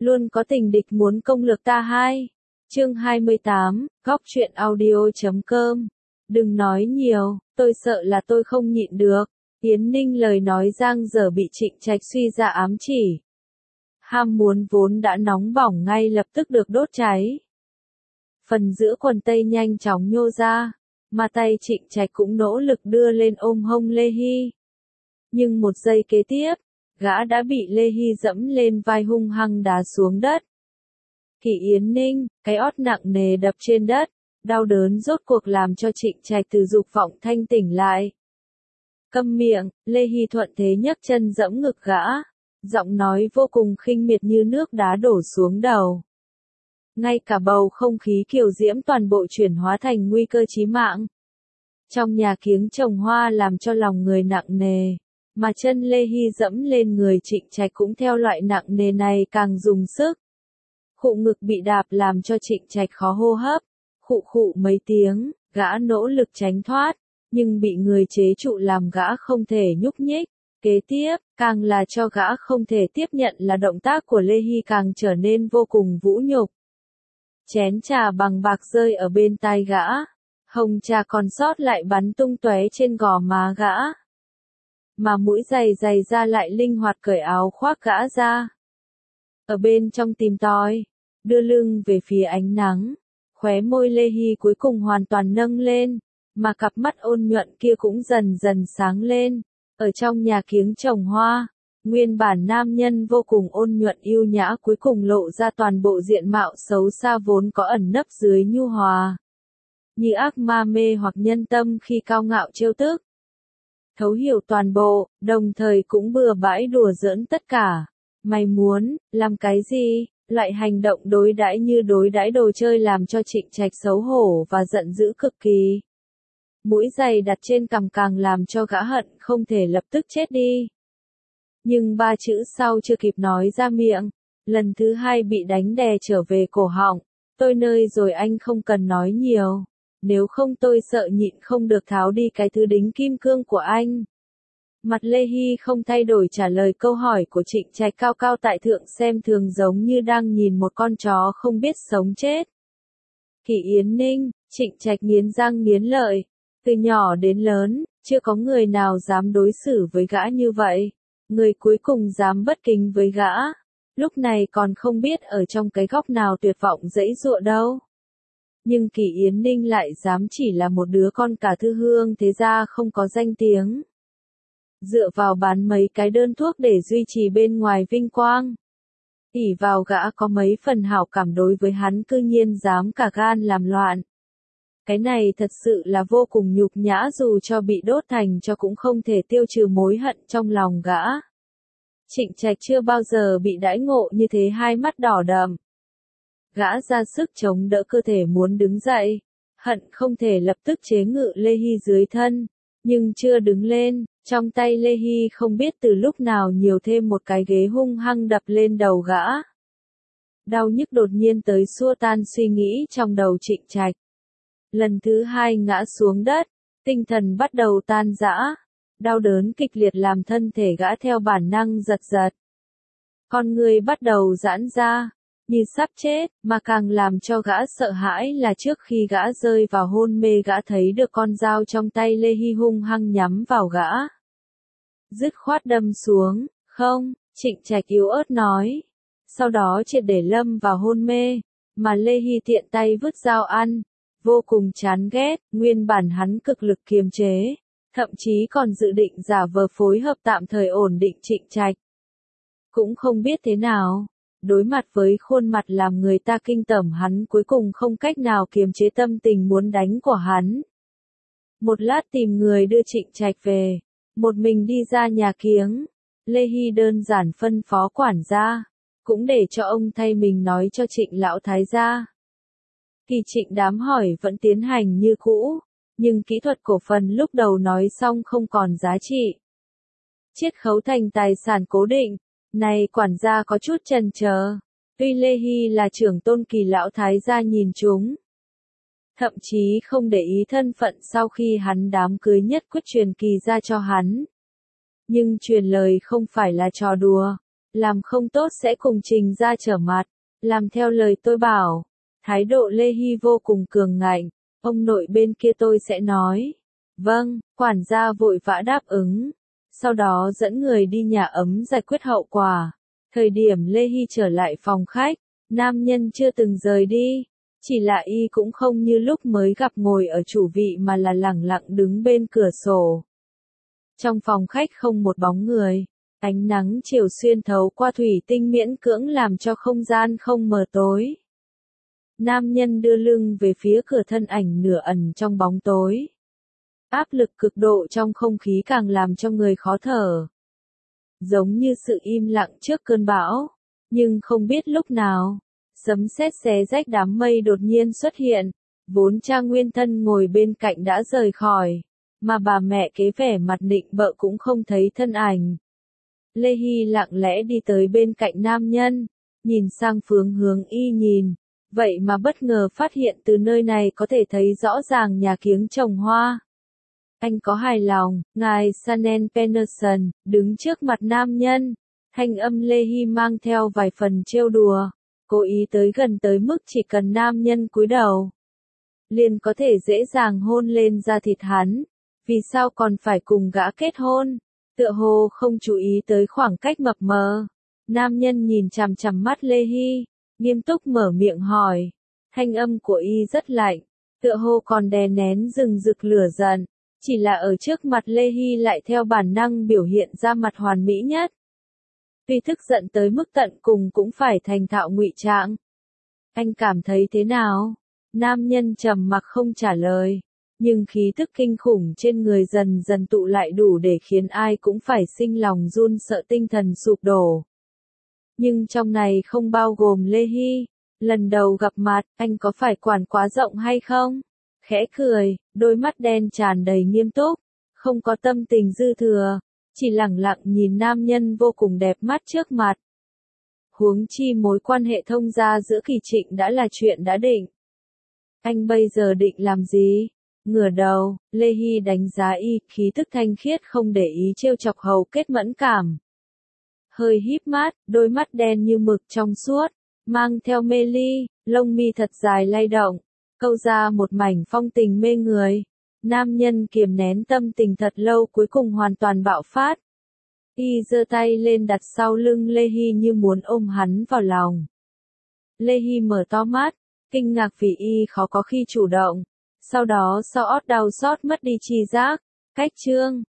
Luôn có tình địch muốn công lược ta hai. Chương 28, góc truyện audio.com. Đừng nói nhiều, tôi sợ là tôi không nhịn được. Yến Ninh lời nói giang dở bị Trịnh Trạch suy ra ám chỉ. Ham muốn vốn đã nóng bỏng ngay lập tức được đốt cháy. Phần giữa quần tây nhanh chóng nhô ra, mà tay Trịnh Trạch cũng nỗ lực đưa lên ôm hông Lê Hy. Nhưng một giây kế tiếp, gã đã bị Lê Hy dẫm lên vai hung hăng đá xuống đất. Kỷ Yến Ninh, cái ót nặng nề đập trên đất, đau đớn rốt cuộc làm cho Trịnh Trạch từ dục vọng thanh tỉnh lại. Câm miệng, Lê Hy thuận thế nhấc chân dẫm ngực gã, giọng nói vô cùng khinh miệt như nước đá đổ xuống đầu. Ngay cả bầu không khí kiều diễm toàn bộ chuyển hóa thành nguy cơ chí mạng. Trong nhà kiếng trồng hoa làm cho lòng người nặng nề, mà chân Lê Hy dẫm lên người Trịnh Trạch cũng theo loại nặng nề này càng dùng sức. Khụ ngực bị đạp làm cho Trịnh Trạch khó hô hấp, khụ khụ mấy tiếng, gã nỗ lực tránh thoát, nhưng bị người chế trụ làm gã không thể nhúc nhích. Kế tiếp, càng là cho gã không thể tiếp nhận là động tác của Lê Hy càng trở nên vô cùng vũ nhục. Chén trà bằng bạc rơi ở bên tai gã, hồng trà còn sót lại bắn tung tóe trên gò má gã. Mà mũi giày ra lại linh hoạt cởi áo khoác gã ra. Ở bên trong tìm tòi, đưa lưng về phía ánh nắng, khóe môi Lê Hy cuối cùng hoàn toàn nâng lên, mà cặp mắt ôn nhuận kia cũng dần dần sáng lên. Ở trong nhà kiếng trồng hoa, nguyên bản nam nhân vô cùng ôn nhuận yêu nhã cuối cùng lộ ra toàn bộ diện mạo xấu xa vốn có ẩn nấp dưới nhu hòa. Như ác ma mê hoặc nhân tâm khi cao ngạo trêu tức. Thấu hiểu toàn bộ, đồng thời cũng bừa bãi đùa giỡn tất cả. Mày muốn, làm cái gì? Loại hành động đối đãi như đối đãi đồ chơi làm cho Trịnh Trạch xấu hổ và giận dữ cực kỳ. Mũi giày đặt trên cằm càng làm cho gã hận không thể lập tức chết đi. Nhưng ba chữ sau chưa kịp nói ra miệng, lần thứ hai bị đánh đè trở về cổ họng. Tôi nơi rồi anh không cần nói nhiều, nếu không tôi sợ nhịn không được tháo đi cái thứ đính kim cương của anh. Mặt Lê Hy không thay đổi trả lời câu hỏi của Trịnh Trạch cao cao tại thượng xem thường giống như đang nhìn một con chó không biết sống chết. Kỷ Yến Ninh, Trịnh Trạch nghiến răng nghiến lợi. Từ nhỏ đến lớn, chưa có người nào dám đối xử với gã như vậy. Người cuối cùng dám bất kính với gã. Lúc này còn không biết ở trong cái góc nào tuyệt vọng dãy dụa đâu. Nhưng Kỷ Yến Ninh lại dám chỉ là một đứa con cả thư hương thế ra không có danh tiếng. Dựa vào bán mấy cái đơn thuốc để duy trì bên ngoài vinh quang. Ỷ vào gã có mấy phần hảo cảm đối với hắn cư nhiên dám cả gan làm loạn. Cái này thật sự là vô cùng nhục nhã dù cho bị đốt thành cho cũng không thể tiêu trừ mối hận trong lòng gã. Trịnh Trạch chưa bao giờ bị đãi ngộ như thế hai mắt đỏ đậm. Gã ra sức chống đỡ cơ thể muốn đứng dậy, hận không thể lập tức chế ngự Lê Hy dưới thân, nhưng chưa đứng lên, trong tay Lê Hy không biết từ lúc nào nhiều thêm một cái ghế hung hăng đập lên đầu gã. Đau nhức đột nhiên tới xua tan suy nghĩ trong đầu Trịnh Trạch. Lần thứ hai ngã xuống đất, tinh thần bắt đầu tan rã, đau đớn kịch liệt làm thân thể gã theo bản năng giật giật. Con người bắt đầu giãn ra, như sắp chết, mà càng làm cho gã sợ hãi là trước khi gã rơi vào hôn mê gã thấy được con dao trong tay Lê Hy hung hăng nhắm vào gã. Dứt khoát đâm xuống, không, Trịnh Trạch yếu ớt nói. Sau đó triệt để lâm vào hôn mê, mà Lê Hy tiện tay vứt dao ăn. Vô cùng chán ghét, nguyên bản hắn cực lực kiềm chế, thậm chí còn dự định giả vờ phối hợp tạm thời ổn định Trịnh Trạch. Cũng không biết thế nào, đối mặt với khuôn mặt làm người ta kinh tởm hắn cuối cùng không cách nào kiềm chế tâm tình muốn đánh của hắn. Một lát tìm người đưa Trịnh Trạch về, một mình đi ra nhà kiếng, Lê Hy đơn giản phân phó quản gia, cũng để cho ông thay mình nói cho Trịnh lão thái gia. Kỳ Trịnh đám hỏi vẫn tiến hành như cũ, nhưng kỹ thuật cổ phần lúc đầu nói xong không còn giá trị. Chiết khấu thành tài sản cố định, này quản gia có chút chần chờ. Tuy Lê Hy là trưởng tôn Kỳ lão thái gia nhìn chúng, thậm chí không để ý thân phận sau khi hắn đám cưới nhất quyết truyền Kỳ ra cho hắn. Nhưng truyền lời không phải là trò đùa, làm không tốt sẽ cùng Trình ra trở mặt, làm theo lời tôi bảo. Thái độ Lê Hy vô cùng cường ngạnh, ông nội bên kia tôi sẽ nói. Vâng, quản gia vội vã đáp ứng, sau đó dẫn người đi nhà ấm giải quyết hậu quả. Thời điểm Lê Hy trở lại phòng khách, nam nhân chưa từng rời đi, chỉ là y cũng không như lúc mới gặp ngồi ở chủ vị mà là lẳng lặng đứng bên cửa sổ. Trong phòng khách không một bóng người, ánh nắng chiều xuyên thấu qua thủy tinh miễn cưỡng làm cho không gian không mờ tối. Nam nhân đưa lưng về phía cửa, thân ảnh nửa ẩn trong bóng tối. Áp lực cực độ trong không khí càng làm cho người khó thở. Giống như sự im lặng trước cơn bão, nhưng không biết lúc nào, sấm sét xé rách đám mây đột nhiên xuất hiện, vốn Trang Nguyên Thân ngồi bên cạnh đã rời khỏi, mà bà mẹ kế vẻ mặt nịnh bợ cũng không thấy thân ảnh. Lê Hy lặng lẽ đi tới bên cạnh nam nhân, nhìn sang phương hướng y nhìn, vậy mà bất ngờ phát hiện từ nơi này có thể thấy rõ ràng nhà kiếng trồng hoa. Anh có hài lòng, ngài Sanen Peterson, đứng trước mặt nam nhân, thanh âm Lê Hy mang theo vài phần trêu đùa, cố ý tới gần tới mức chỉ cần nam nhân cúi đầu, liền có thể dễ dàng hôn lên da thịt hắn, vì sao còn phải cùng gã kết hôn, tựa hồ không chú ý tới khoảng cách mập mờ. Nam nhân nhìn chằm chằm mắt Lê Hy, nghiêm túc mở miệng hỏi, thanh âm của y rất lạnh, tựa hồ còn đè nén rừng rực lửa giận. Chỉ là ở trước mặt Lê Hy lại theo bản năng biểu hiện ra mặt hoàn mỹ nhất. Tuy tức giận tới mức tận cùng cũng phải thành thạo ngụy trang. Anh cảm thấy thế nào? Nam nhân trầm mặc không trả lời, nhưng khí tức kinh khủng trên người dần dần tụ lại đủ để khiến ai cũng phải sinh lòng run sợ, tinh thần sụp đổ. Nhưng trong này không bao gồm Lê Hy. Lần đầu gặp mặt, anh có phải quản quá rộng hay không? Khẽ cười, đôi mắt đen tràn đầy nghiêm túc, không có tâm tình dư thừa, chỉ lẳng lặng nhìn nam nhân vô cùng đẹp mắt trước mặt. Huống chi mối quan hệ thông gia giữa Kỳ Trịnh đã là chuyện đã định. Anh bây giờ định làm gì? Ngửa đầu, Lê Hy đánh giá y, khí tức thanh khiết không để ý trêu chọc hầu kết mẫn cảm. Hơi híp mắt, đôi mắt đen như mực trong suốt, mang theo mê ly, lông mi thật dài lay động, câu ra một mảnh phong tình mê người. Nam nhân kiềm nén tâm tình thật lâu cuối cùng hoàn toàn bạo phát. Y giơ tay lên đặt sau lưng Lê Hy như muốn ôm hắn vào lòng. Lê Hy mở to mắt, kinh ngạc vì y khó có khi chủ động. Sau đó sau ót đau xót mất đi tri giác. Cách chương